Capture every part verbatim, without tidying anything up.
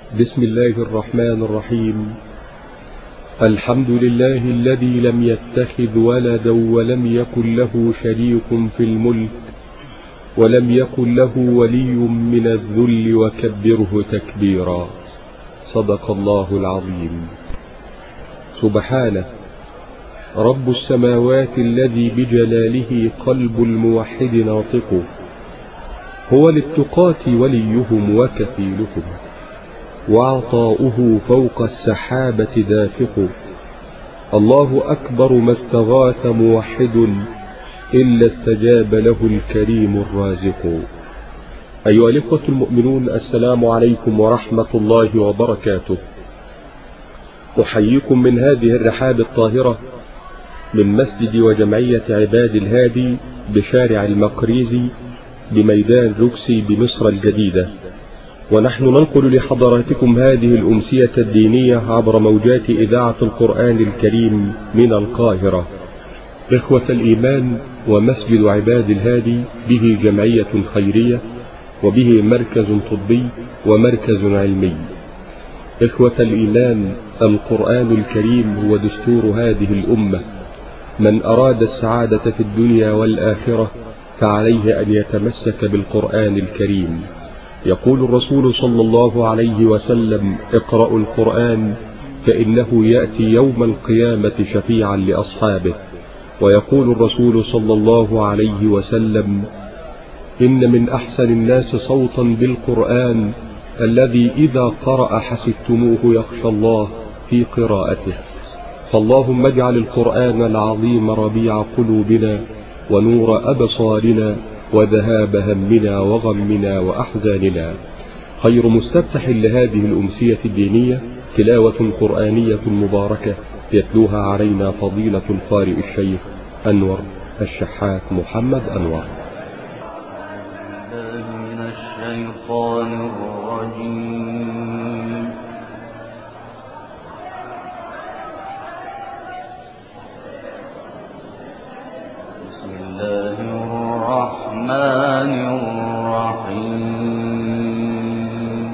بسم الله الرحمن الرحيم. الحمد لله الذي لم يتخذ ولدا ولم يكن له شريك في الملك ولم يكن له ولي من الذل وكبره تكبيرا. صدق الله العظيم. سبحانه رب السماوات الذي بجلاله قلب الموحد ناطق، هو للتقاة وليهم وكفيلهم، وعطاؤه فوق السحابة دافق. الله أكبر ما استغاث موحد إلا استجاب له الكريم الرازق. أيها الإخوة المؤمنون، السلام عليكم ورحمة الله وبركاته. أحييكم من هذه الرحاب الطاهرة من مسجد وجمعية عباد الهادي بشارع المقريزي بميدان روكسي بمصر الجديدة، ونحن ننقل لحضراتكم هذه الأمسية الدينية عبر موجات إذاعة القرآن الكريم من القاهرة. إخوة الإيمان، ومسجد عباد الهادي به جمعية خيرية وبه مركز طبي ومركز علمي. إخوة الإيمان، القرآن الكريم هو دستور هذه الأمة، من أراد السعادة في الدنيا والآخرة فعليه أن يتمسك بالقرآن الكريم. يقول الرسول صلى الله عليه وسلم: اقرأوا القرآن فإنه يأتي يوم القيامة شفيعا لأصحابه. ويقول الرسول صلى الله عليه وسلم: إن من أحسن الناس صوتا بالقرآن الذي إذا قرأ حسبتموه يخشى الله في قراءته. فاللهم اجعل القرآن العظيم ربيع قلوبنا ونور أبصارنا وذهاب همنا وغمنا وأحزاننا. خير مستفتح لهذه الأمسية الدينية تلاوة قرآنية مباركة يتلوها علينا فضيلة القارئ الشيخ أنور الشحات محمد أنور. من الشيطان الرجيم. بسم الله الرحمن الرحيم.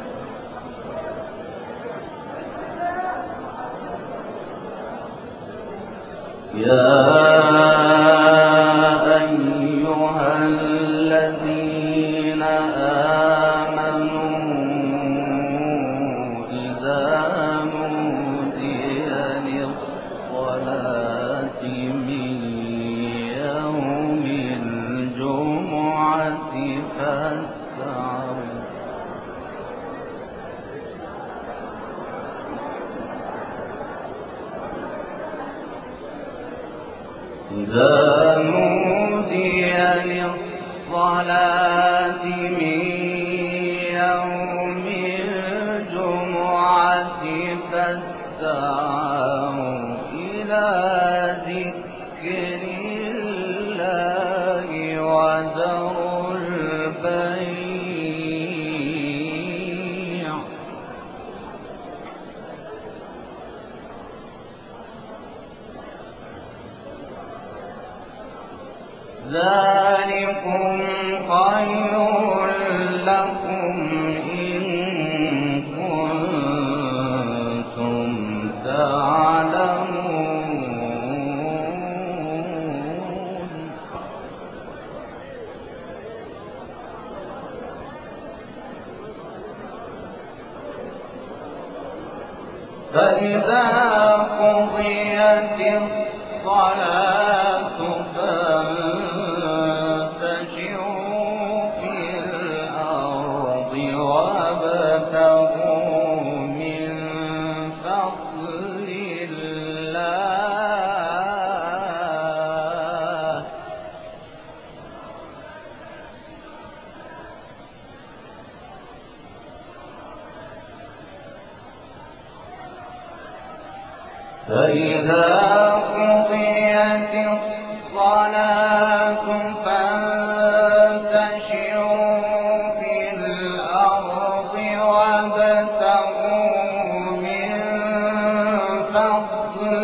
يا أيها الذين آمنوا إذا نودي للصلاة من يوم الجمعة فاسعوا إذا نودي للصلاة من يوم الجمعة فاسعوا إلى ذكر الله وذروا البيع. ذلكم خير لكم إن كنتم تعلمون. فإذا قضيت الصلاة فانتشروا في الأرض وابتغوا من فضل الله. فإذا قضيت الصلاة فانتشروا في الأرض وابتغوا من فضل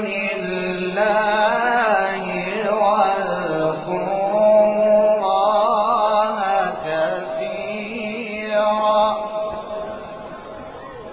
الله واذكروا الله كثيرا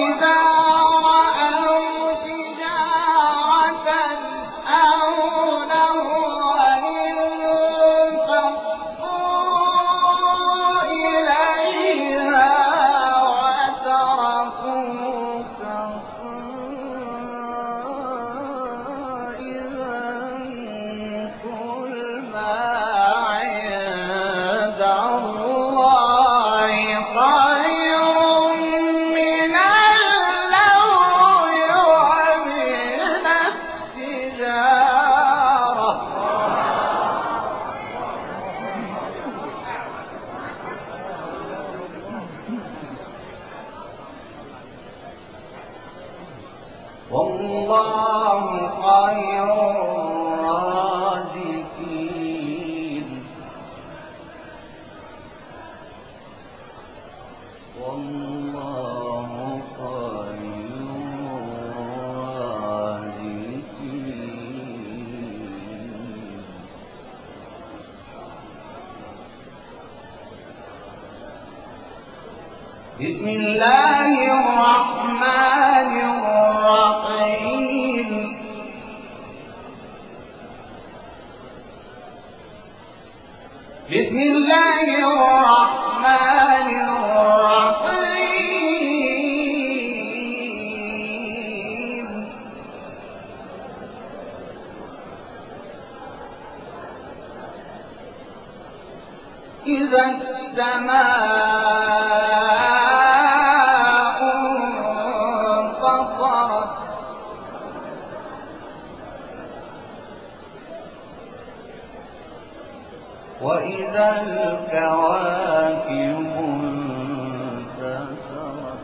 وإذا رأوا تجارة أو لهوا انفضوا إليها وتركوك قائما. قل ما عند الله خير من اللهو ومن التجارة. والله خير الرازقين. والله خير الرازقين. بسم الله الرحمن الرحيم. بسم الله الرحمن الرحيم. إذا السماء انفطرت وإذا الكواكب انتثرت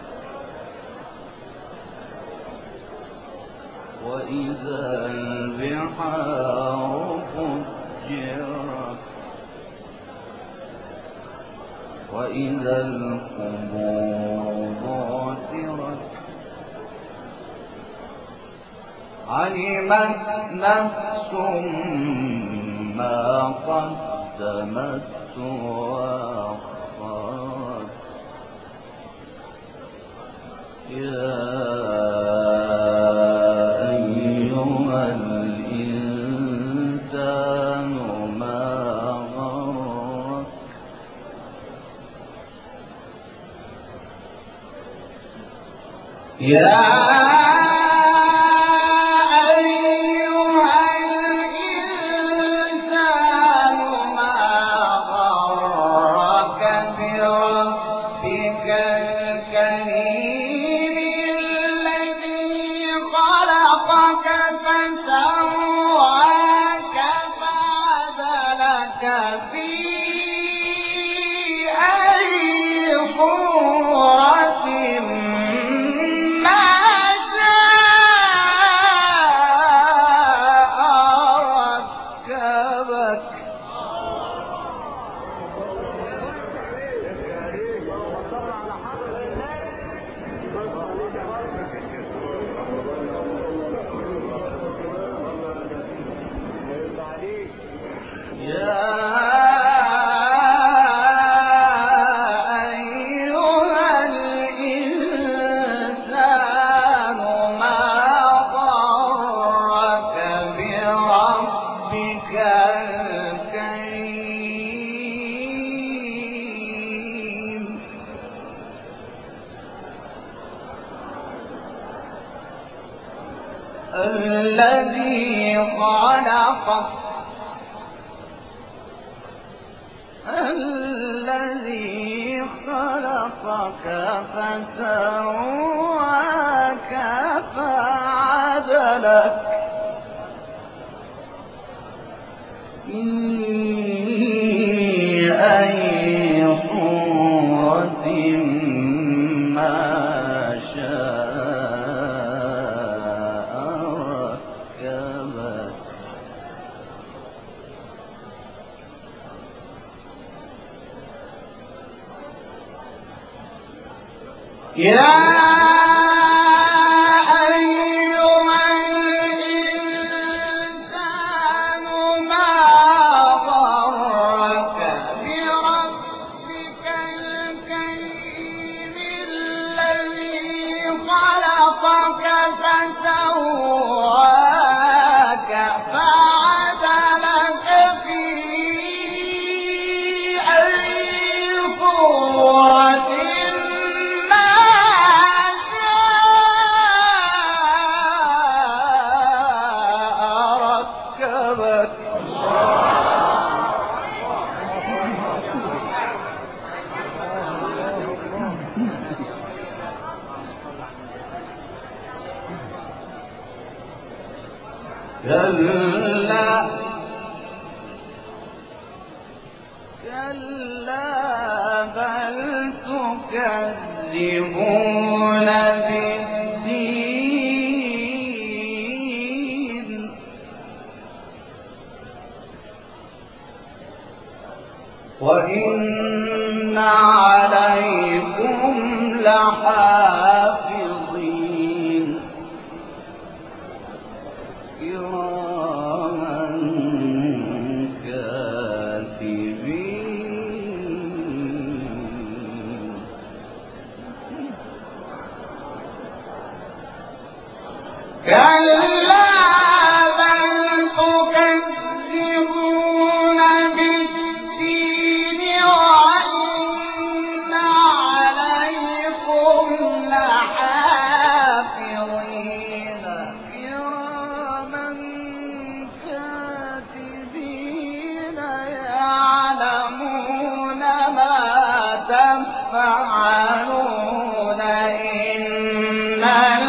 وإذا البحار فجرت وإذا القبور بعثرت علمت نفس ما قدمت وأخرت. يا أيها الإنسان ما غرك يا الذي خلقك الذي خلقك فسواك فعدلك في أي صورة ما شاء ركبك. يا أيها الإنسان ما غرك بربك الكريم الذي كلا كلا بل تكذبون بالدين وإن عليكم لحافظين كراما كاتبين كلا بل تكذبون بالدين وإن عليكم لحافظين كراما كاتبين يعلمون ما تفعلون إن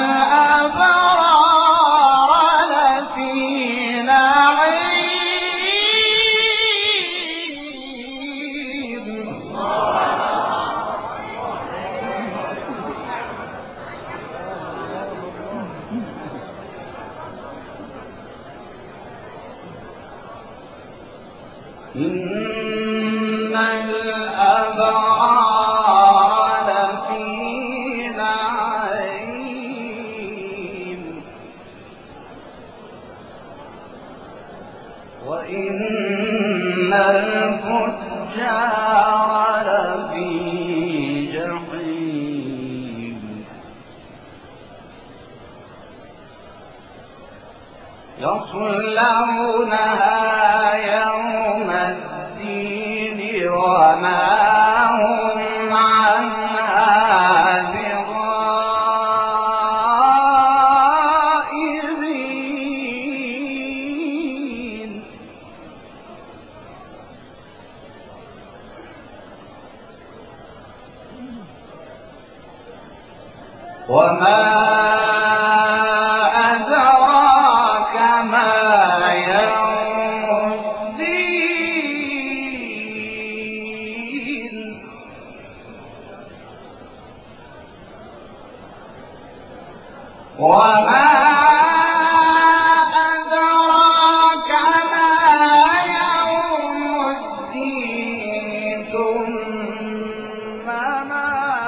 الأبرار لفي نعيم إن الأبرار لفي نعيم وإن الفجار لفي جحيم يصلونها يوم الدين وما هم عنها بغائبين وما أدراك ما يوم الدين وما أدراك ما يوم الدين ثم ما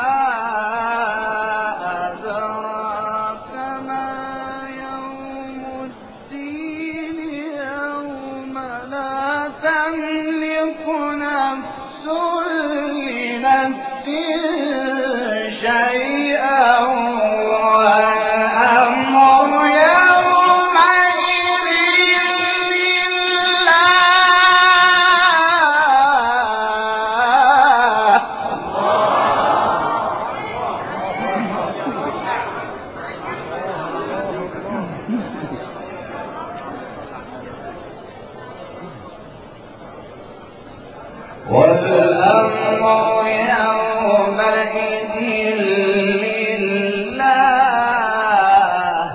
أدراك ما يوم الدين يوم لا تملك نفس لنفس شيئا والأمر يومئذ لله والأمر يومئذ لله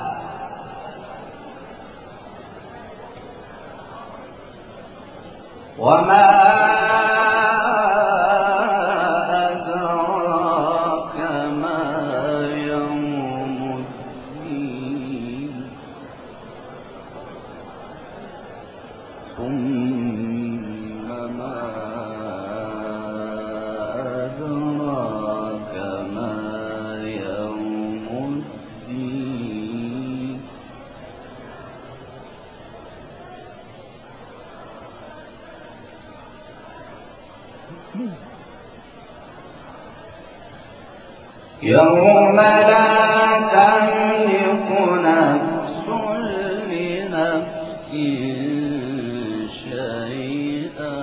وما أدراك ما يوم الدين ثم ما أدراك ما يوم الدين يوم لا تملك نفس لنفس شيئا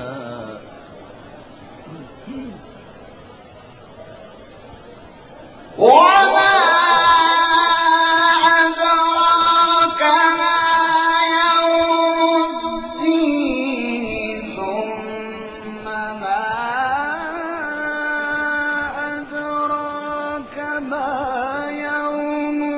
وما أدراك ما يوم الدين ثم ما أدراك ما يوم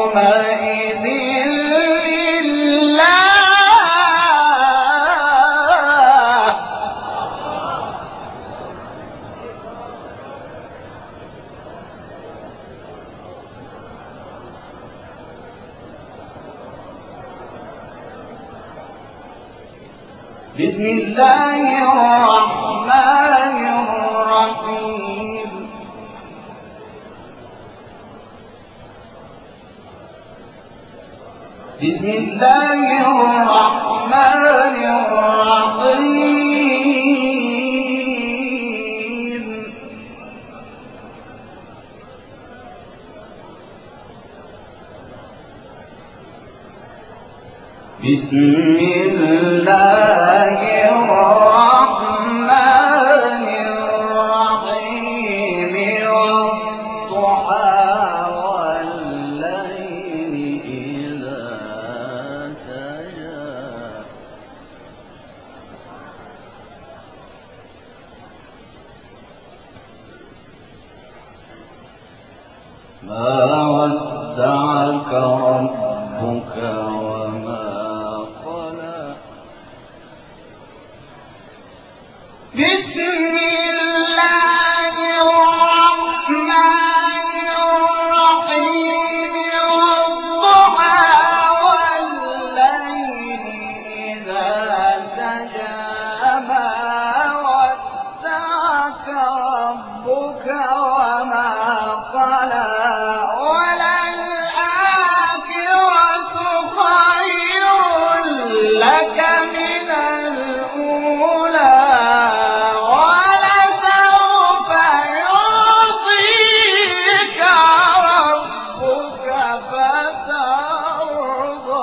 يومئذ لله. بسم الله الرحمن الرحيم. بسم الله الرحمن الرحيم. بسم الله الرحمن الرحيم. والضحى والليل إذا سجى. ما ودعك ربك وما قلى. بسم الله الرحمن الرحيم. والضحى والليل إذا سجى. ما ودعك ربك وما قلى. وللآخرة خير لك من الأولى. ولسوف يعطيك ربك فترضى.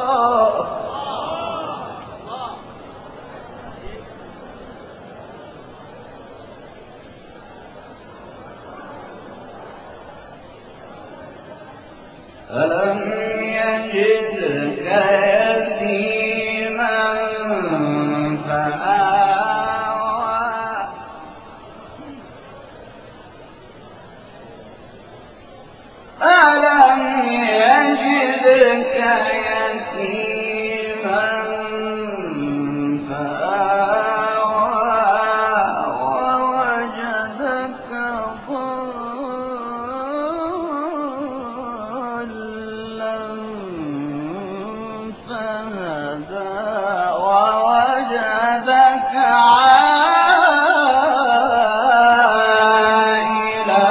ألم يجدك يتيما فآوى. ألم يجدك يتيما فآوى. ووجدك ضالا فهدى. ووجدك عائلا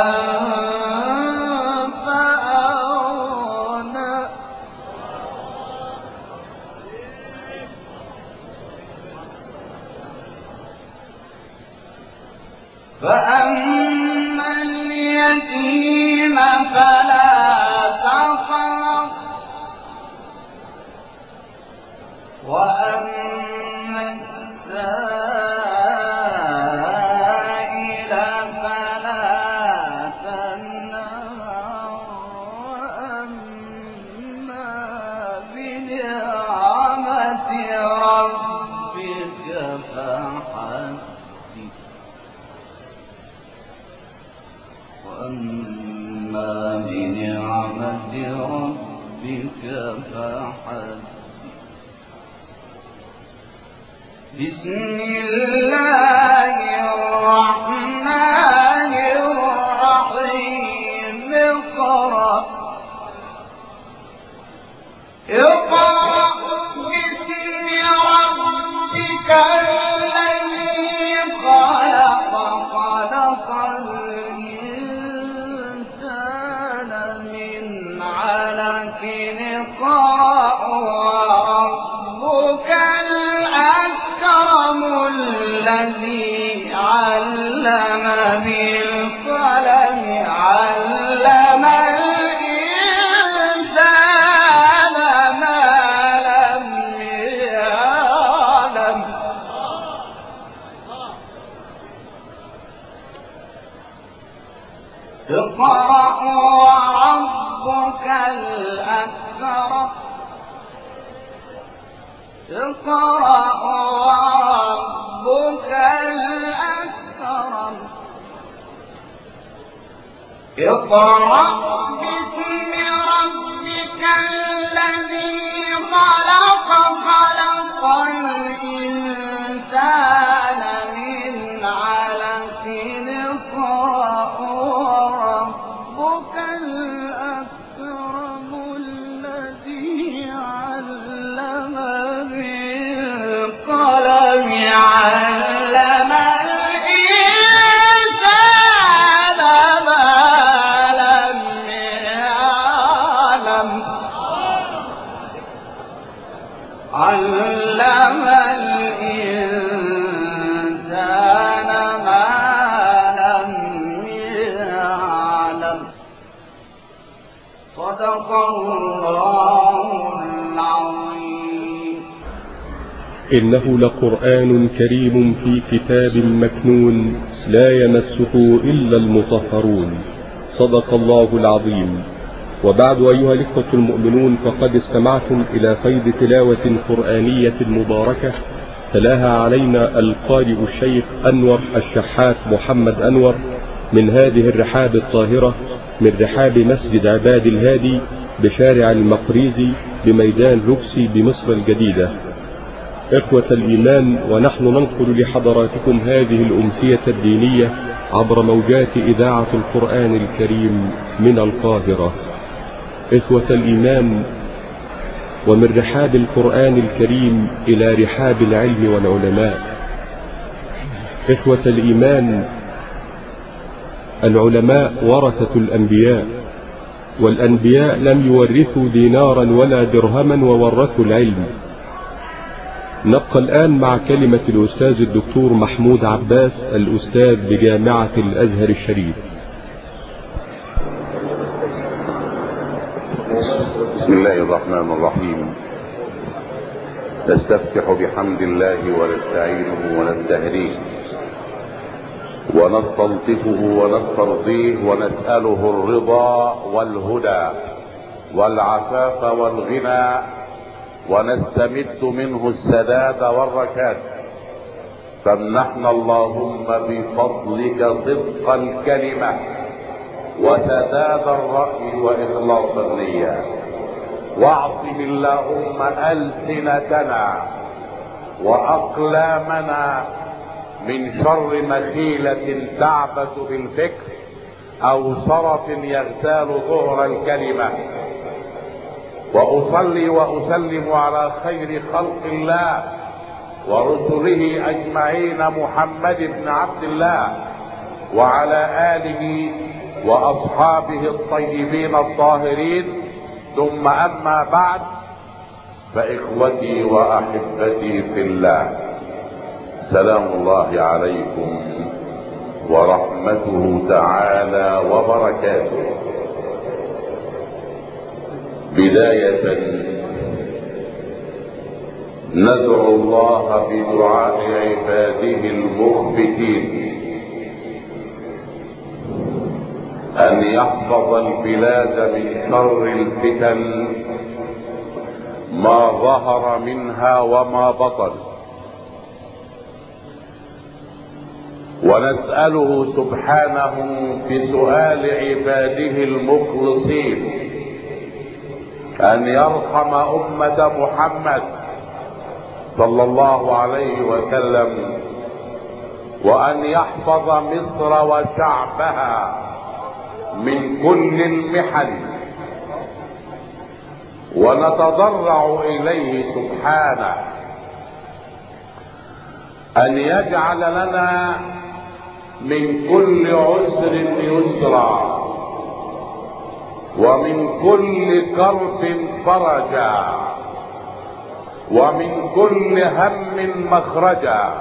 فأغنى. فأما اليتيم فلا تقهر. وأما السائل فلا تنهر. وأما بنعمة ربك فحدث. وأما بنعمة ربك فحدث. بسم الله الرحمن الرحيم. اقرأ اقرأ باسم ربك الذي خلق. خلق الإنسان من علق. اقرأ وربك الأكرم الذي علم بالقلم. علم الإنسان ما لم يعلم. اقرأ وربك الأكرم. اقرأ وربك الأكرم. اقرأ باسم ربك الذي خلق خلق الإنسان من علق اقرأ وربك الأكرم الذي علم بالقلم علم الإنسان ما لم يعلم علم الإنسان ما لم يعلم. صدق الله العظيم. إنه لقرآن كريم في كتاب مكنون لا يمسه إلا المطهرون. صدق الله العظيم. وبعد أيها الإخوة المؤمنون، فقد استمعتم إلى فيض تلاوة قرآنية مباركة تلاها علينا القارئ الشيخ أنور الشحات محمد أنور من هذه الرحاب الطاهرة، من رحاب مسجد عباد الهادي بشارع المقريزي بميدان روكسي بمصر الجديدة. إخوة الإيمان، ونحن ننقل لحضراتكم هذه الأمسية الدينية عبر موجات إذاعة القرآن الكريم من القاهرة. إخوة الإيمان، ومن رحاب القرآن الكريم إلى رحاب العلم والعلماء. إخوة الإيمان، العلماء ورثة الأنبياء، والأنبياء لم يورثوا دينارا ولا درهما وورثوا العلم. نبقى الآن مع كلمة الأستاذ الدكتور محمود عباس، الأستاذ بجامعة الأزهر الشريف. بسم الله الرحمن الرحيم. نستفتح بحمد الله ونستعينه ونستهديه ونستلطفه ونسترضيه ونسأله الرضا والهدى والعفاف والغنى، ونستمد منه السداد والركاد. فامنحنا اللهم بفضلك صدق الكلمة وسداد الرأي وإخلاص النية، واعصم اللهم ألسنتنا وأقلامنا من شر مخيلة تعبث بالفكر أو صرف يغتال ظهر الكلمة. وأصلي وأسلم على خير خلق الله ورسله أجمعين، محمد بن عبد الله وعلى آله وأصحابه الطيبين الطاهرين. ثم أما بعد، فإخوتي وأحبتي في الله، سلام الله عليكم ورحمته تعالى وبركاته. بداية ندعو الله بدعاء عباده المخبتين أن يحفظ البلاد من شر الفتن ما ظهر منها وما بطن، ونسأله سبحانه في سؤال عباده المخلصين أن يرحم أمة محمد صلى الله عليه وسلم، وأن يحفظ مصر وشعبها من كل المحن. ونتضرع إليه سبحانه أن يجعل لنا من كل عسر يسرا، ومن كل كرب فرجا، ومن كل هم مخرجا،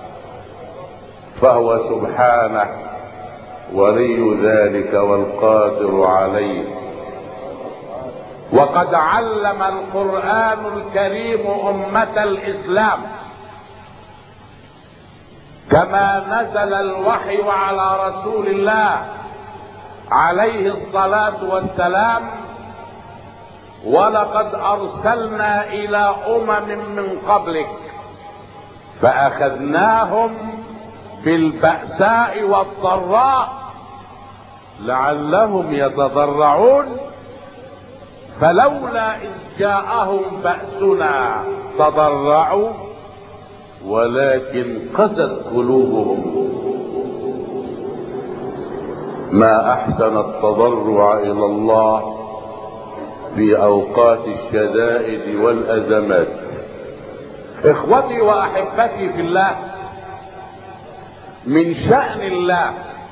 فهو سبحانه ولي ذلك والقادر عليه. وقد علم القرآن الكريم أمة الإسلام كما نزل الوحي على رسول الله عليه الصلاة والسلام: ولقد أرسلنا إلى أمم من قبلك فأخذناهم بالبأساء والضراء لعلهم يتضرعون. فلولا إذ جاءهم بأسنا تضرعوا ولكن قست قلوبهم. ما أحسن التضرع إلى الله في أوقات الشدائد والأزمات. إخوتي وأحبتي في الله، من شأن الله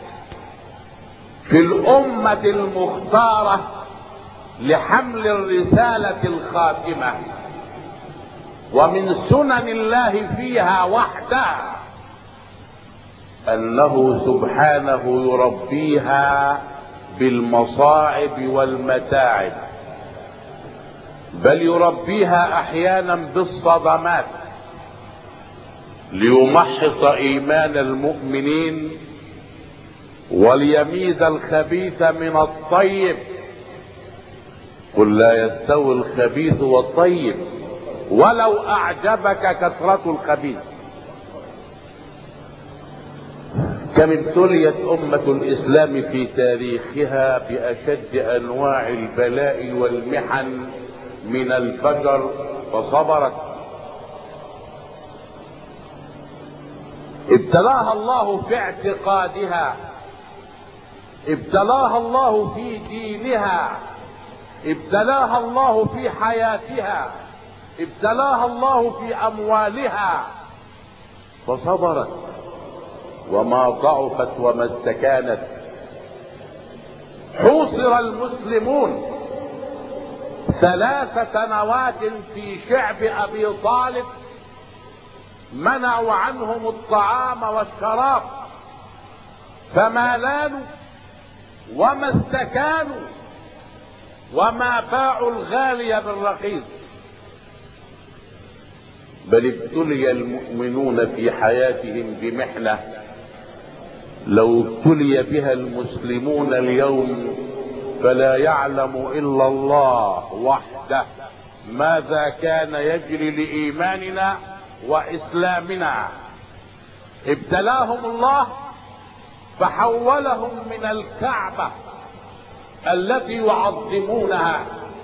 في الأمة المختارة لحمل الرسالة الخاتمة، ومن سنن الله فيها وحدها، أنه سبحانه يربيها بالمصاعب والمتاعب، بل يربيها أحيانا بالصدمات ليمحص إيمان المؤمنين وليميز الخبيث من الطيب. قل لا يستوي الخبيث والطيب ولو أعجبك كثرة الخبيث. كم ابتليت أمة الإسلام في تاريخها بأشد أنواع البلاء والمحن من الفجر فصبرت. ابتلاها الله في اعتقادها، ابتلاها الله في دينها، ابتلاها الله في حياتها، ابتلاها الله في أموالها فصبرت وما ضعفت وما استكانت. حوصر المسلمون ثلاث سنوات في شعب أبي طالب، منعوا عنهم الطعام والشراب فما لانوا وما استكانوا وما باعوا الغالي بالرخيص. بل ابتلي المؤمنون في حياتهم بمحنة لو ابتلي بها المسلمون اليوم فلا يعلم إلا الله وحده ماذا كان يجري لإيماننا وإسلامنا. ابتلاهم الله فحولهم من الكعبة التي يعظمونها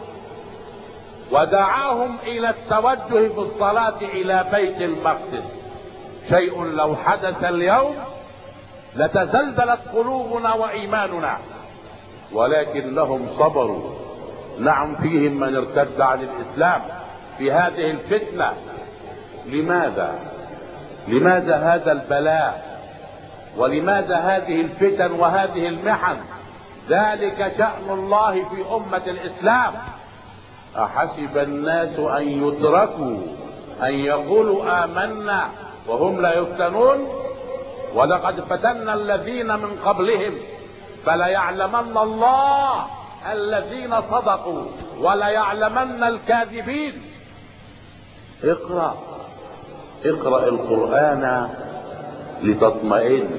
ودعاهم إلى التوجه بالصلاة إلى بيت المقدس، شيء لو حدث اليوم لتزلزلت قلوبنا وإيماننا، ولكنهم صبروا. نعم فيهم من ارتد عن الإسلام في هذه الفتنة. لماذا؟ لماذا هذا البلاء؟ ولماذا هذه الفتن وهذه المحن؟ ذلك شأن الله في أمة الإسلام. أحسب الناس أن يتركوا أن يقولوا آمنا وهم لا يفتنون ولقد فتنا الذين من قبلهم فليعلمن الله الذين صدقوا وليعلمن الكاذبين. اقرأ اقرأ القرآن لتطمئن،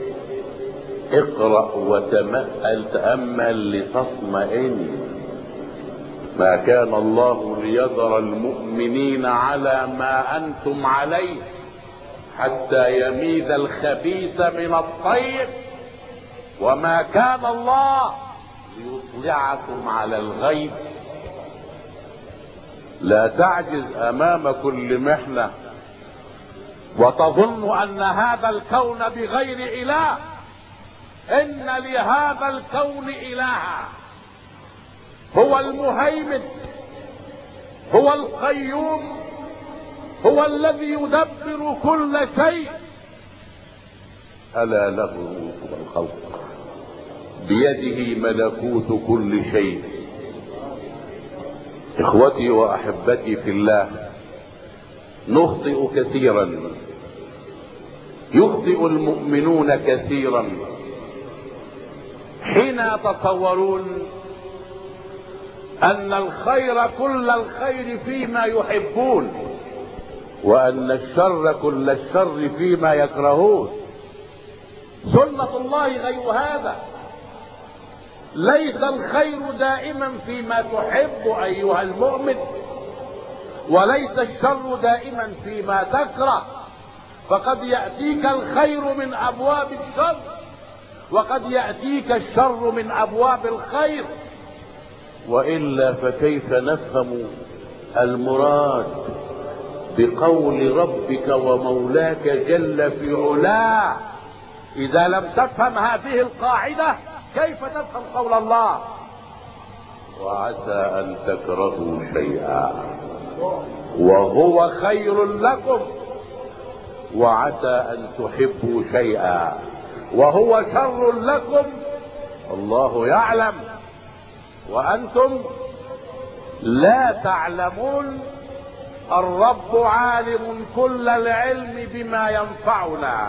اقرأ وتمأل تأمل لتطمئن. ما كان الله ليذر المؤمنين على ما أنتم عليه حتى يميز الخبيث من الطيب، وما كان الله ليطلعكم على الغيب. لا تعجز أمام كل محنة وتظن أن هذا الكون بغير إله. إن لهذا الكون إلها، هو المهيمن، هو القيوم، هو الذي يدبر كل شيء. ألا له ملك الخلق بيده ملكوت كل شيء. إخوتي وأحبتي في الله، نخطئ كثيرا، يخطئ المؤمنون كثيرا حين يتصورون أن الخير كل الخير فيما يحبون وأن الشر كل الشر فيما يكرهون. سنة الله غير هذا. ليس الخير دائما فيما تحب أيها المؤمن، وليس الشر دائما فيما تكره. فقد يأتيك الخير من أبواب الشر وقد يأتيك الشر من أبواب الخير. وإلا فكيف نفهم المراد بقول ربك ومولاك جل في علاه؟ إذا لم تفهم هذه القاعدة كيف تفهم قول الله؟ وعسى أن تكرهوا شيئا وهو خير لكم، وعسى أن تحبوا شيئا وهو شر لكم، الله يعلم وأنتم لا تعلمون. الرب عالم كل العلم بما ينفعنا،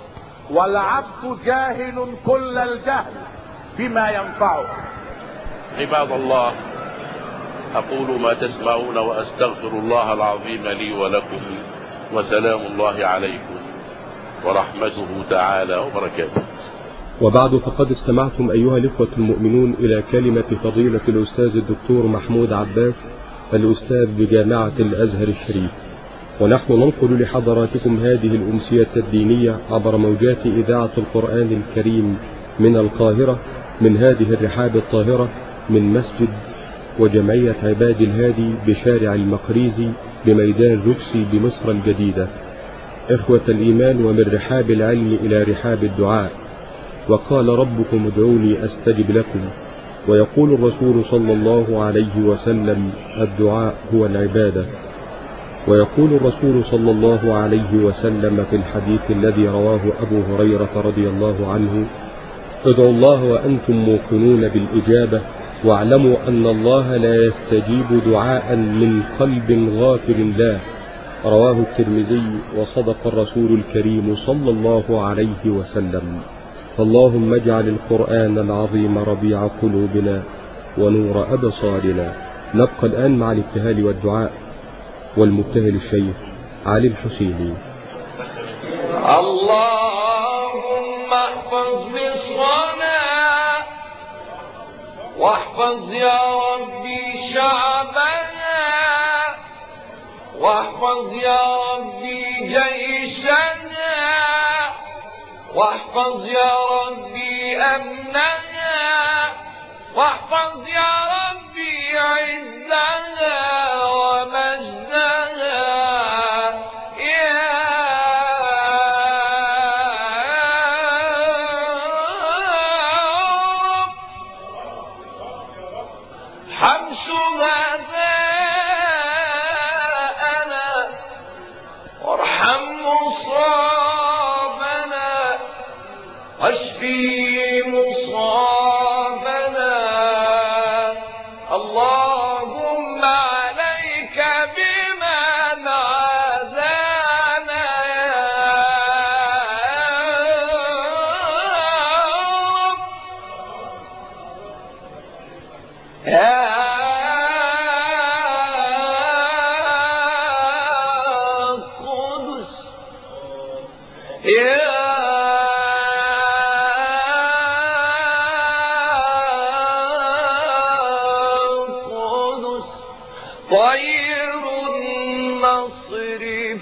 والعبد جاهل كل الجهل بما ينفعه. عباد الله، أقول ما تسمعون وأستغفر الله العظيم لي ولكم، وسلام الله عليكم ورحمته تعالى وبركاته. وبعد، فقد استمعتم أيها الإخوة المؤمنون إلى كلمة فضيلة الأستاذ الدكتور محمود عباس، الأستاذ بجامعة الأزهر الشريف، ونحن ننقل لحضراتكم هذه الأمسية الدينية عبر موجات إذاعة القرآن الكريم من القاهرة، من هذه الرحاب الطاهرة، من مسجد وجمعية عباد الهادي بشارع المقريزي بميدان روكسي بمصر الجديدة. إخوة الإيمان، ومن رحاب العلم إلى رحاب الدعاء. وقال ربكم ادعوني أستجب لكم، ويقول الرسول صلى الله عليه وسلم الدعاء هو العبادة. ويقول الرسول صلى الله عليه وسلم في الحديث الذي رواه أبو هريرة رضي الله عنه: ادعوا الله وأنتم موقنون بالإجابة، واعلموا أن الله لا يستجيب دعاء من قلب غافل له. رواه الترمذي، وصدق الرسول الكريم صلى الله عليه وسلم. فاللهم اجعل القرآن العظيم ربيع قلوبنا ونور أبصارنا. نبقى الآن مع الابتهال والدعاء، والمبتهل الشيخ علي الحسيني. اللهم احفظ مصرنا، واحفظ يا ربي شعبنا، واحفظ يا ربي جيشنا، واحفظ يا ربي أمننا، واحفظ يا ربي عزنا ومجدنا يا رب. ارحم شهداءنا، وارحم مصابنا، واشفي مصابنا. اللهم عليك بمن عادانا يا قدس يا طير النصر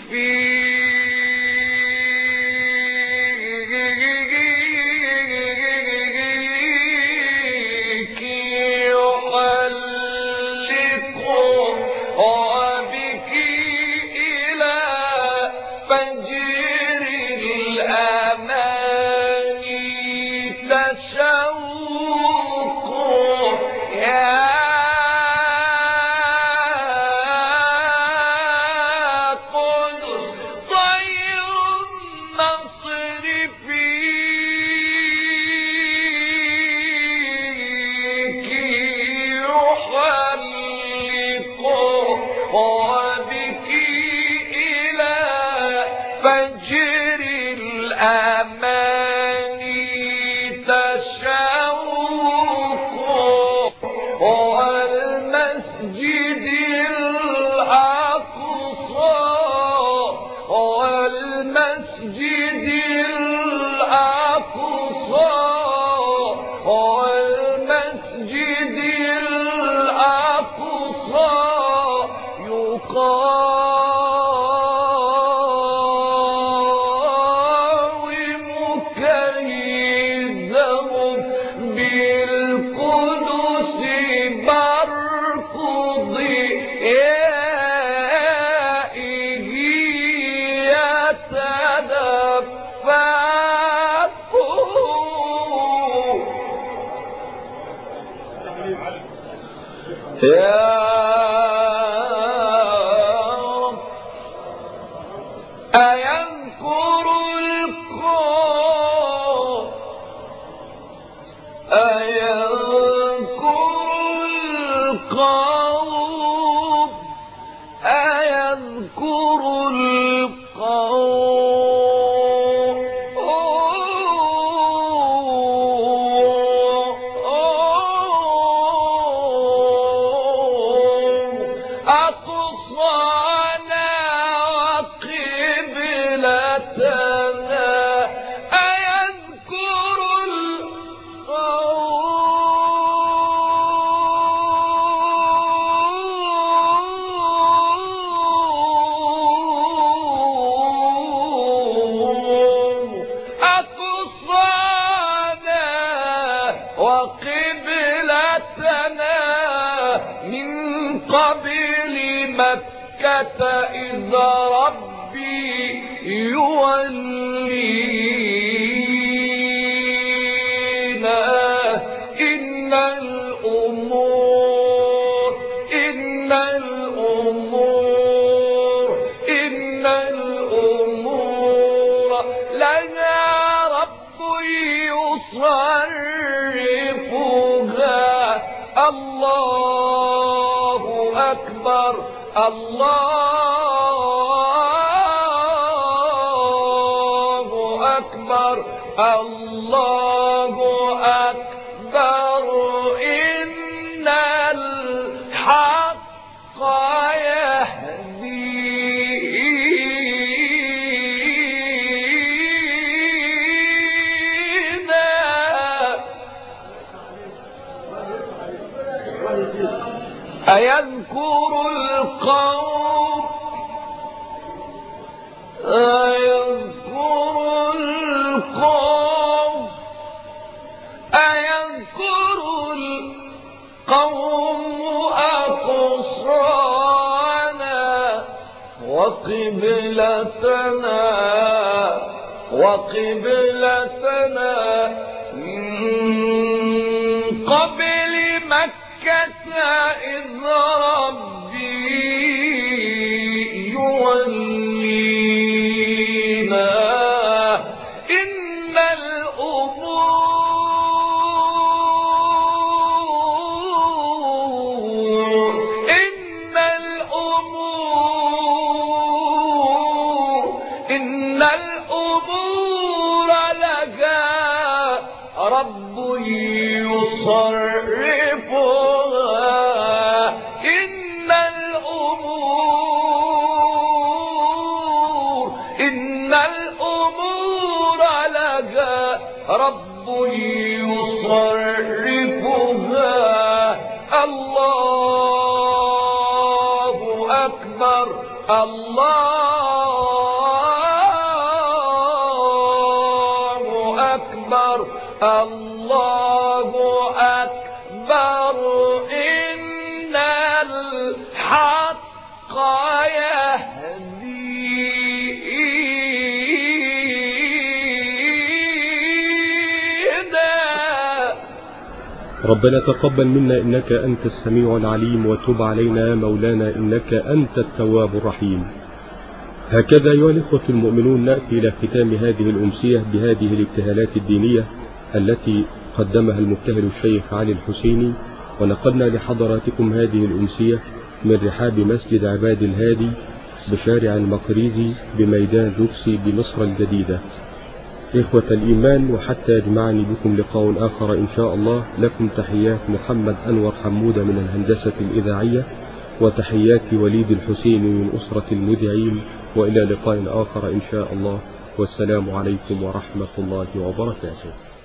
فيك يحلق، وبك إلى فجر الأمان تشوق يا وبك إلى فجر الأمان تشوق، والمسجد الأقصى، والمسجد الأقصى، والمسجد الأقصى يقاوم كيدهم بالقدس. ضيائه يتدفق يا رب أيذكر القوم أيذكر القوم أيذكر القوم أقصانا وقبلتنا أيذكر القوم أقصانا وقبلتنا من قبل مكة إذا ربي يولينا إن الأمور إن الأمور إن الأمور لنا رب يصرفها الله أكبر الله أكبر الله أكبر إن الحق يهدينا أيذكر القوم أيذكر القوم أيذكر القوم أقصانا وقبلتنا وقبلتنا من قبل مكة إذ ربي يولينا إن الأمور إن الأمور إن الأمور لها رب يصرفها إن الأمور إن الأمور لها رب يصرفها الله أكبر الله أكبر الله أكبر إن الحق يهدينا. ربنا تقبل منا إنك أنت السميع العليم، وتب علينا يا مولانا إنك أنت التواب الرحيم. هكذا أيها الإخوة المؤمنون نأتي إلى ختام هذه الأمسية بهذه الابتهالات الدينية التي قدمها المبتهل الشيخ علي الحسيني، ونقلنا لحضراتكم هذه الأمسية من رحاب مسجد عباد الهادي بشارع المقريزي بميدان روكسي بمصر الجديدة. إخوة الإيمان، وحتى يجمعني بكم لقاء آخر إن شاء الله، لكم تحيات محمد أنور حمودة من الهندسة الإذاعية، وتحيات وليد الحسين من أسرة المذيعين، وإلى لقاء آخر إن شاء الله، والسلام عليكم ورحمة الله وبركاته.